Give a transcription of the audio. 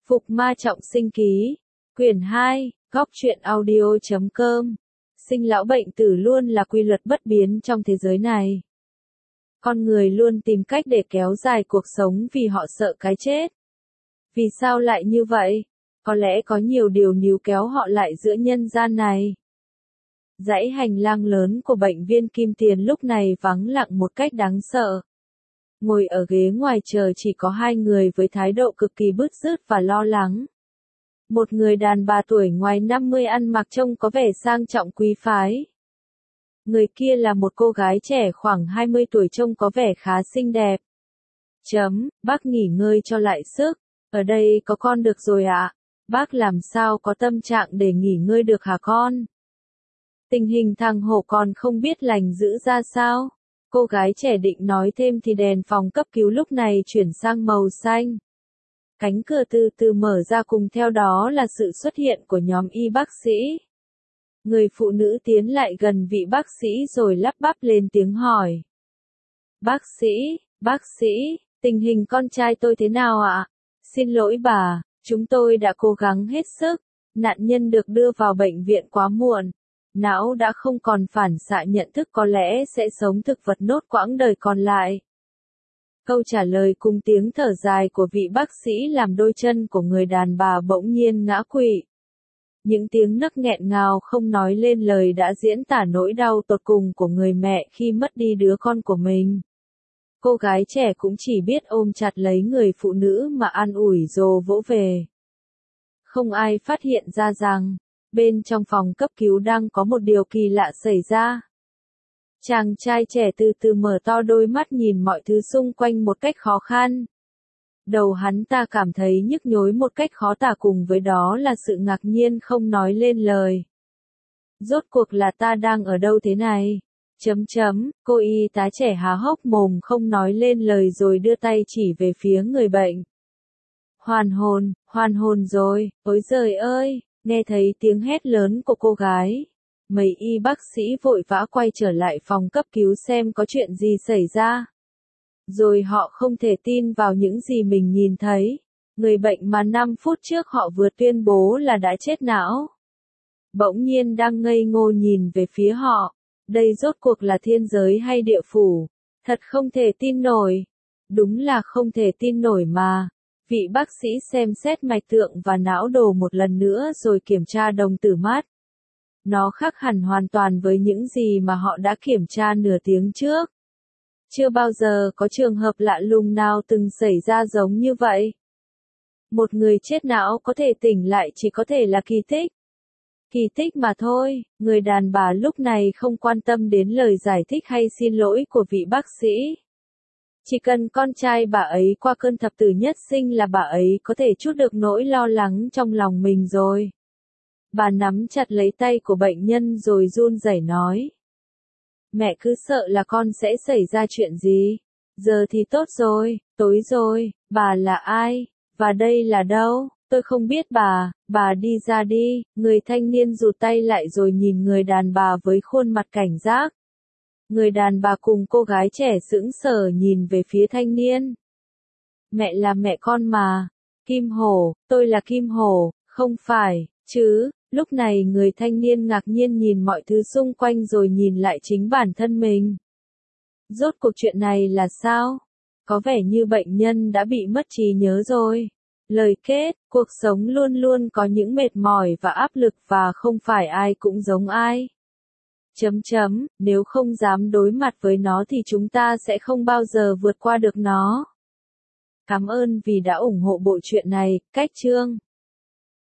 Phục Ma Trọng Sinh Ký, quyển 2, góc truyện audio.com. Sinh lão bệnh tử luôn là quy luật bất biến trong thế giới này. Con người luôn tìm cách để kéo dài cuộc sống vì họ sợ cái chết. Vì sao lại như vậy? Có lẽ có nhiều điều níu kéo họ lại giữa nhân gian này. Dãy hành lang lớn của bệnh viện Kim Tiền lúc này vắng lặng một cách đáng sợ. Ngồi ở ghế ngoài chờ chỉ có hai người với thái độ cực kỳ bứt rứt và lo lắng. Một người đàn bà tuổi ngoài 50 ăn mặc trông có vẻ sang trọng quý phái. Người kia là một cô gái trẻ khoảng 20 tuổi trông có vẻ khá xinh đẹp. Bác nghỉ ngơi cho lại sức. Ở đây có con được rồi ạ. Bác làm sao có tâm trạng để nghỉ ngơi được hả con? Tình hình thằng Hổ còn không biết lành giữ ra sao? Cô gái trẻ định nói thêm thì đèn phòng cấp cứu lúc này chuyển sang màu xanh. Cánh cửa từ từ mở ra cùng theo đó là sự xuất hiện của nhóm y bác sĩ. Người phụ nữ tiến lại gần vị bác sĩ rồi lắp bắp lên tiếng hỏi. Bác sĩ, tình hình con trai tôi thế nào ạ? Xin lỗi bà, chúng tôi đã cố gắng hết sức. Nạn nhân được đưa vào bệnh viện quá muộn. Não đã không còn phản xạ nhận thức, có lẽ sẽ sống thực vật nốt quãng đời còn lại. Câu trả lời cùng tiếng thở dài của vị bác sĩ làm đôi chân của người đàn bà bỗng nhiên ngã quỵ. Những tiếng nấc nghẹn ngào không nói lên lời đã diễn tả nỗi đau tột cùng của người mẹ khi mất đi đứa con của mình. Cô gái trẻ cũng chỉ biết ôm chặt lấy người phụ nữ mà an ủi rồi vỗ về. Không ai phát hiện ra rằng, bên trong phòng cấp cứu đang có một điều kỳ lạ xảy ra. Chàng trai trẻ từ từ mở to đôi mắt nhìn mọi thứ xung quanh một cách khó khăn. Đầu hắn ta cảm thấy nhức nhối một cách khó tả, cùng với đó là sự ngạc nhiên không nói lên lời. Rốt cuộc là ta đang ở đâu thế này? Cô y tá trẻ há hốc mồm không nói lên lời rồi đưa tay chỉ về phía người bệnh. Hoàn hồn rồi, ôi giời ơi, nghe thấy tiếng hét lớn của cô gái. Mấy y bác sĩ vội vã quay trở lại phòng cấp cứu xem có chuyện gì xảy ra. Rồi họ không thể tin vào những gì mình nhìn thấy. Người bệnh mà 5 phút trước họ vừa tuyên bố là đã chết não. Bỗng nhiên đang ngây ngô nhìn về phía họ. Đây rốt cuộc là thiên giới hay địa phủ? Thật không thể tin nổi. Đúng là không thể tin nổi mà. Vị bác sĩ xem xét mạch tượng và não đồ một lần nữa rồi kiểm tra đồng tử mắt. Nó khác hẳn hoàn toàn với những gì mà họ đã kiểm tra nửa tiếng trước. Chưa bao giờ có trường hợp lạ lùng nào từng xảy ra giống như vậy. Một người chết não có thể tỉnh lại chỉ có thể là kỳ tích. Kỳ tích mà thôi. Người đàn bà lúc này không quan tâm đến lời giải thích hay xin lỗi của vị bác sĩ. Chỉ cần con trai bà ấy qua cơn thập tử nhất sinh là bà ấy có thể trút được nỗi lo lắng trong lòng mình rồi. Bà nắm chặt lấy tay của bệnh nhân rồi run rẩy nói. Mẹ cứ sợ là con sẽ xảy ra chuyện gì. Giờ thì tốt rồi, tối rồi, bà là ai? Và đây là đâu? Tôi không biết bà đi ra đi. Người thanh niên rụt tay lại rồi nhìn người đàn bà với khuôn mặt cảnh giác. Người đàn bà cùng cô gái trẻ sững sờ nhìn về phía thanh niên. Mẹ là mẹ con mà. Kim Hổ, tôi là Kim Hổ, không phải, chứ. Lúc này người thanh niên ngạc nhiên nhìn mọi thứ xung quanh rồi nhìn lại chính bản thân mình. Rốt cuộc chuyện này là sao? Có vẻ như bệnh nhân đã bị mất trí nhớ rồi. Lời kết, cuộc sống luôn luôn có những mệt mỏi và áp lực và không phải ai cũng giống ai. Nếu không dám đối mặt với nó thì chúng ta sẽ không bao giờ vượt qua được nó. Cảm ơn vì đã ủng hộ bộ truyện này, Cách Chương.